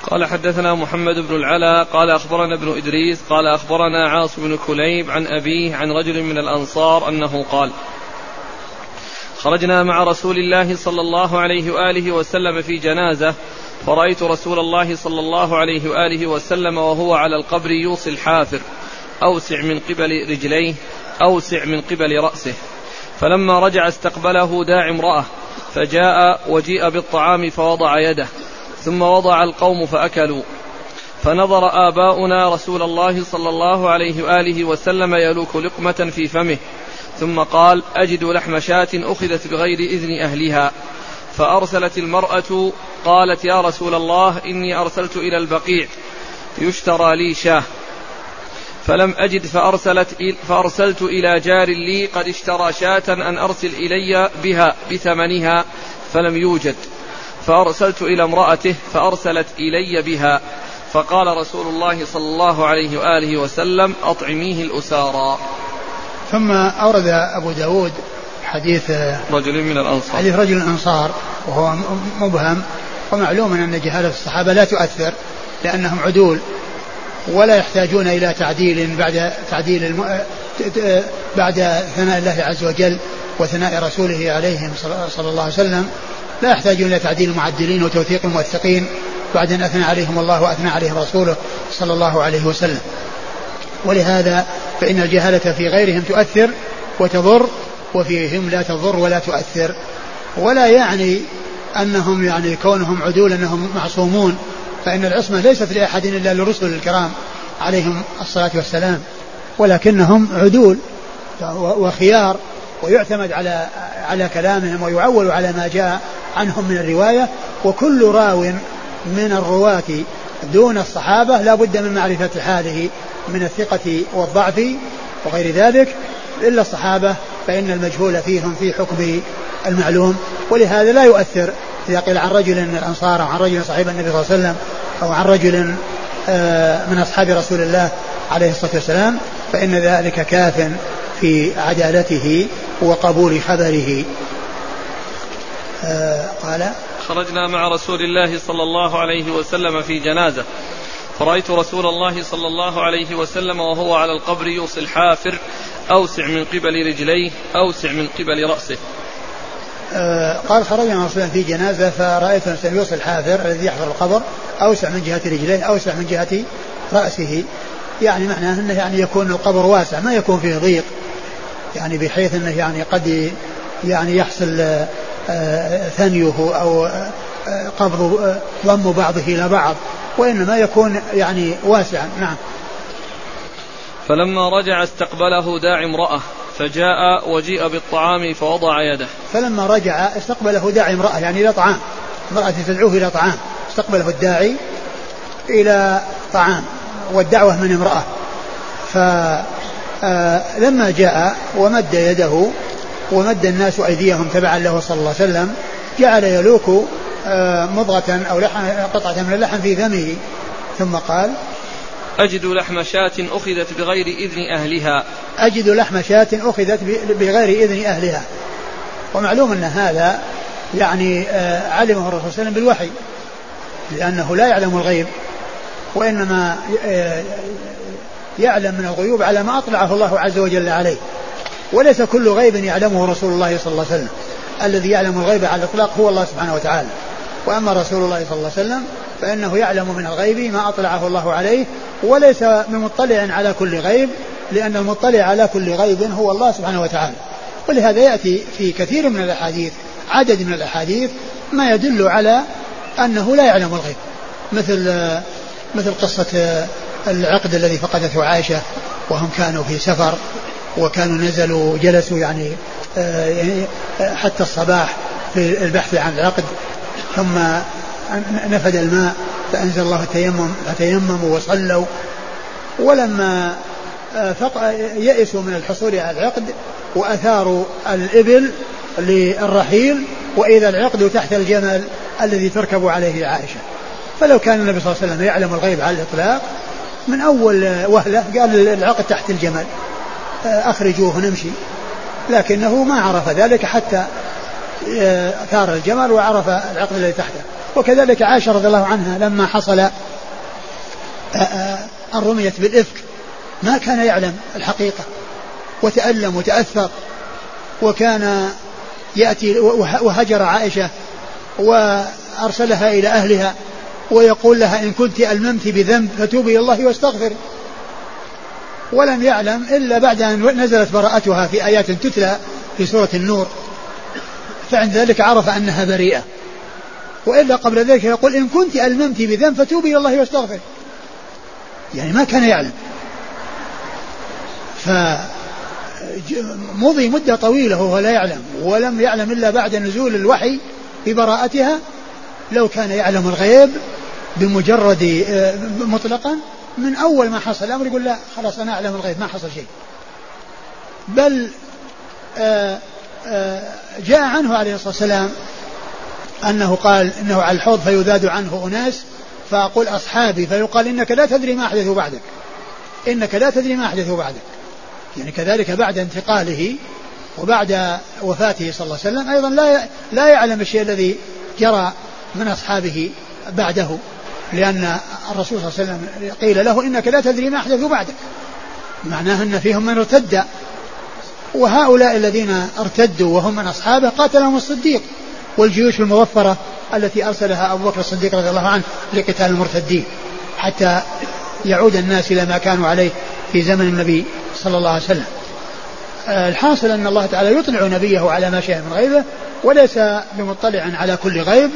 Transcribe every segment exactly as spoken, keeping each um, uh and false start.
قال حدثنا محمد بن العلا قال أخبرنا ابن إدريس قال أخبرنا عاص بن كليب عن أبيه عن رجل من الأنصار أنه قال خرجنا مع رسول الله صلى الله عليه وآله وسلم في جنازة فرأيت رسول الله صلى الله عليه وآله وسلم وهو على القبر يوصي الحافر أوسع من قبل رجليه أوسع من قبل رأسه. فلما رجع استقبله داعي امرأة فجاء وجيء بالطعام فوضع يده ثم وضع القوم فأكلوا. فنظر آباؤنا رسول الله صلى الله عليه وآله وسلم يلوك لقمة في فمه ثم قال أجد لحم شاة أخذت بغير إذن أهلها. فأرسلت المرأة قالت يا رسول الله إني أرسلت إلى البقيع يشترى لي شاه فلم أجد فأرسلت فأرسلت إلى جار لي قد اشترى شاة أن أرسل إلي بها بثمنها فلم يوجد فأرسلت إلى امرأته فأرسلت إلي بها فقال رسول الله صلى الله عليه وآله وسلم أطعميه الأسارى. ثم أورد أبو داود حديث رجل من الأنصار حديث رجل الأنصار وهو مبهم، ومعلوم أن جهالة الصحابة لا تؤثر لأنهم عدول ولا يحتاجون إلى تعديل بعد تعديل الم... بعد ثناء الله عز وجل وثناء رسوله عليهم صلى الله عليه وسلم، لا يحتاجون إلى تعديل المعدلين وتوثيق الموثقين بعد أن أثنى عليهم الله وأثنى عليهم رسوله صلى الله عليه وسلم. ولهذا فإن الجهالة في غيرهم تؤثر وتضر وفيهم لا تضر ولا تؤثر، ولا يعني أنهم يعني كونهم عدول أنهم معصومون، فإن العصمة ليست لأحد إلا للرسل الكرام عليهم الصلاة والسلام، ولكنهم عدول وخيار ويعتمد على على كلامهم ويعول على ما جاء عنهم من الرواية. وكل راو من الرواة دون الصحابة لا بد من معرفة حاله من الثقة والضعف وغير ذلك، إلا الصحابة فإن المجهول فيهم في حكم المعلوم. ولهذا لا يؤثر إذا قيل عن رجل من الأنصار أو عن رجل صحيح النبي صلى الله عليه وسلم أو عن رجل من أصحاب رسول الله عليه الصلاة والسلام، فإن ذلك كاف في عدالته وقبول خبره. قال خرجنا مع رسول الله صلى الله عليه وسلم في جنازة فرأيت رسول الله صلى الله عليه وسلم وهو على القبر يوصي الحافر أوسع من قبل رجليه أوسع من قبل رأسه. آه قال خرجنا مع رسول الله في جنازة فرأيت يوصي الحافر الذي يحفر القبر أوسع من جهة رجليه أوسع من جهة رأسه، يعني معناه أنه يعني يكون القبر واسع ما يكون فيه ضيق، يعني بحيث أنه يعني قد يعني يحصل آه ثنيه أو آه قبض آه ضم بعضه إلى بعض، وإنما يكون يعني واسعا. نعم. فلما رجع استقبله داعي امرأة فجاء وجيء بالطعام فوضع يده. فلما رجع استقبله داعي امرأة يعني إلى طعام، امرأة تدعوه إلى طعام، استقبله الداعي إلى طعام والدعوة من امرأة. فلما جاء ومد يده ومد الناس أيديهم تبعا له صلى الله عليه وسلم جعل يلوك مضغة أو لحم قطعة من اللحم في فمه ثم قال أجد لحم شاة أخذت بغير إذن أهلها. أجد لحم شاة أخذت بغير إذن أهلها. ومعلوم أن هذا يعني علمه الرسول صلى الله عليه وسلم بالوحي، لأنه لا يعلم الغيب وإنما يعلم من الغيوب على ما أطلعه الله عز وجل عليه، وليس كل غيب يعلمه رسول الله صلى الله عليه وسلم. الذي يعلم الغيب على الإطلاق هو الله سبحانه وتعالى، وأما رسول الله صلى الله عليه وسلم فإنه يعلم من الغيب ما أطلعه الله عليه، وليس بمطلع على كل غيب، لأن المطلع على كل غيب هو الله سبحانه وتعالى. ولهذا يأتي في كثير من الأحاديث عدد من الأحاديث ما يدل على أنه لا يعلم الغيب، مثل مثل قصة العقد الذي فقدته عائشة وهم كانوا في سفر وكانوا نزلوا جلسوا يعني حتى الصباح في البحث عن العقد، ثم نفد الماء فأنزل الله التيمم فتيمموا وصلوا، ولما يئسوا من الحصول على العقد وأثاروا الإبل للرحيل وإذا العقد تحت الجمل الذي تركب عليه عائشة. فلو كان النبي صلى الله عليه وسلم يعلم الغيب على الإطلاق من أول وهلة قال العقد تحت الجمل أخرجوه نمشي، لكنه ما عرف ذلك حتى ثار الجمل وعرف العقد الذي تحته. وكذلك عائشة رضي الله عنها لما حصل أن رميت بالإفك ما كان يعلم الحقيقة وتألم وتأثر، وكان يأتي وهجر عائشة وأرسلها إلى أهلها ويقول لها إن كنت ألممت بذنب فتوبي إلى الله واستغفري، ولم يعلم إلا بعد أن نزلت براءتها في آيات تتلى في سورة النور، فعند ذلك عرف أنها بريئة، وإلا قبل ذلك يقول إن كنت ألممت بذنب فتوبي إلى الله واستغفري، يعني ما كان يعلم. فمضي مدة طويلة وهو لا يعلم، ولم يعلم إلا بعد نزول الوحي ببراءتها. لو كان يعلم الغيب بمجرد مطلقا من أول ما حصل الأمر يقول لا خلاص أنا أعلم الغيب ما حصل شيء، بل آآ آآ جاء عنه عليه الصلاة والسلام أنه قال إنه على الحوض فيذاد عنه أناس فأقول أصحابي فيقال إنك لا تدري ما أحدثوا بعدك، إنك لا تدري ما أحدثوا بعدك، يعني كذلك بعد انتقاله وبعد وفاته صلى الله عليه وسلم أيضا لا لا يعلم الشيء الذي جرى من أصحابه بعده، لأن الرسول صلى الله عليه وسلم قيل له إنك لا تدري ما أحدثوا بعدك، معناه أن فيهم من ارتد، وهؤلاء الذين ارتدوا وهم من أصحابه قاتلهم الصديق والجيوش المظفرة التي أرسلها أبو بكر الصديق رضي الله عنه لقتال المرتدين حتى يعود الناس إلى ما كانوا عليه في زمن النبي صلى الله عليه وسلم. الحاصل أن الله تعالى يطلع نبيه على ما شاء من غيبه وليس بمطلع على كل غيب،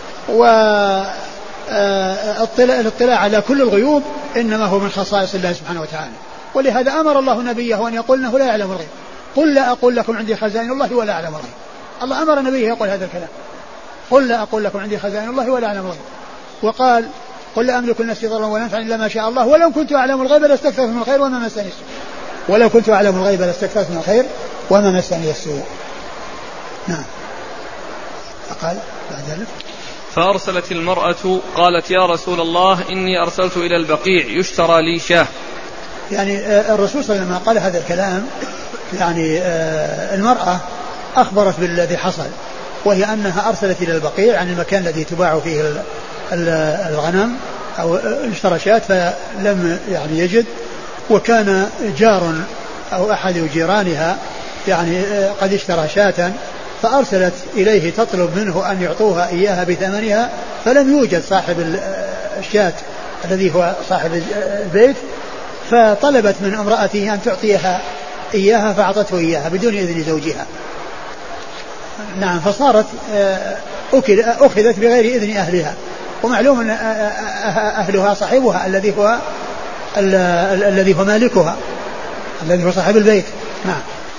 والاطلاع على كل الغيوب إنما هو من خصائص الله سبحانه وتعالى، ولهذا أمر الله نبيه أن يقول إنه لا يعلم الغيب، قل لا أقول لكم عندي خزائن الله ولا أعلم الغيب. الله أمر نبيه يقول هذا الكلام، قل لا أقول لكم عندي خزائن الله ولا أعلم الغيب، وقال قل لا أملك لنفسي ضرا ولا نفعا إلا ما شاء الله ولو كنت أعلم الغيب لاستكثرت من الخير وما مسني السوء، ولو كنت أعلم الغيب لاستكثرت من الخير وما مسني السوء. نعم. فقال بعد ذلك فأرسلت المرأة قالت يا رسول الله إني أرسلت إلى البقيع يشترى لي شاه. يعني الرسول صلى الله عليه وسلم قال هذا الكلام، يعني المرأة أخبرت بالذي حصل، وهي أنها أرسلت إلى البقيع عن المكان الذي تباع فيه الغنم أو اشترى شاة فلم يعني يجد، وكان جار أو أحد جيرانها يعني قد اشترى شاة فأرسلت إليه تطلب منه أن يعطوها إياها بثمنها، فلم يوجد صاحب الشاة الذي هو صاحب البيت، فطلبت من امرأته أن تعطيها إياها فأعطته إياها بدون إذن زوجها. نعم. فصارت أخذت بغير إذن أهلها، ومعلوم أن أهلها صاحبها الذي هو الذي هو مالكها الذي هو صاحب البيت. نعم.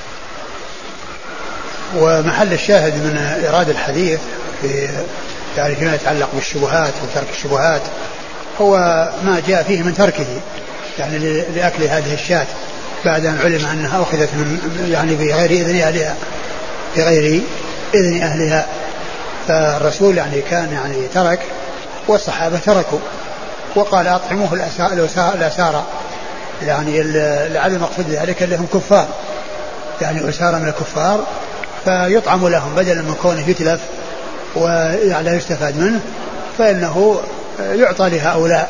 ومحل الشاهد من إيراد الحديث في يعني فيما يتعلق بالشبهات وترك الشبهات هو ما جاء فيه من تركه يعني لأكل هذه الشاة بعد أن علم أنها أخذت من يعني بغير إذن أهلها بغير إذن أهلها. فالرسول يعني كان يعني ترك والصحابة تركوا، وقال أطعموه الأسارى، يعني لعل المقصود ذلك اللي هم كفار، يعني أسارى من الكفار فيطعم لهم بدلا من كونه يتلف ولا يستفاد منه، فإنه يعطى لهؤلاء.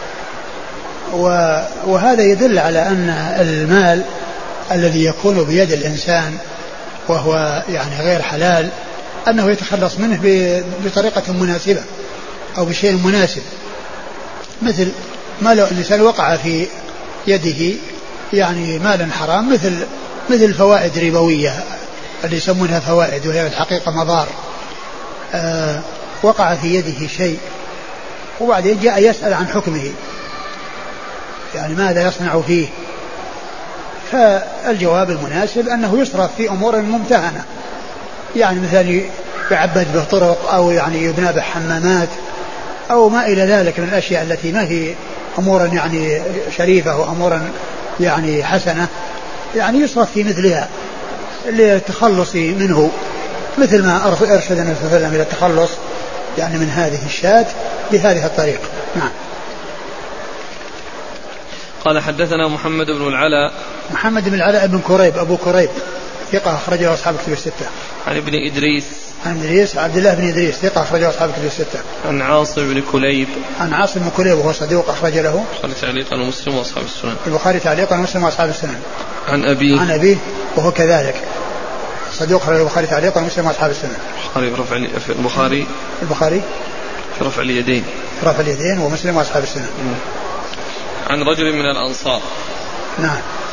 وهذا يدل على أن المال الذي يكون بيد الإنسان وهو يعني غير حلال أنه يتخلص منه بطريقة مناسبة أو بشيء مناسب، مثل ما لو الإنسان وقع في يده يعني مالا حرام مثل مثل فوائد ربوية اللي يسمونها فوائد وهي الحقيقة مضار، آه وقع في يده شيء وبعدين جاء يسأل عن حكمه، يعني ماذا يصنع فيه؟ فالجواب المناسب أنه يصرف في أمور ممتهنة، يعني مثلا يعبد به طرق أو يعني يبنى به حمامات أو ما إلى ذلك من الأشياء التي ما هي أمورا يعني شريفة وأمورا يعني حسنة، يعني يصرف في مثلها للتخلص منه، مثل ما أرشد النبي صلى الله عليه وسلم إلى التخلص يعني من هذه الشاة بهذه الطريقة. نعم. قال حدثنا محمد بن العلاء محمد بن العلاء بن كريب أبو كريب ثقة أخرجه أصحاب كتب الستة. عن ابن إدريس عن إدريس عبد الله بن إدريس ثقة أخرجه أصحاب الكتب الستة. عن عاصم بن كليب. عن عاصم بن كليب وهو صدوق أخرج له البخاري تعليقا ومسلم وأصحاب السنن. البخاري تعليقا ومسلم وأصحاب السنن. عن أبيه. عن أبيه وهو كذلك صدوق أخرج البخاري تعليقا ومسلم وأصحاب السنن. البخاري في رفع البخاري البخاري في رفع اليدين. في رفع اليدين ومسلم وأصحاب السنن. عن رجل من الأنصار. نعم.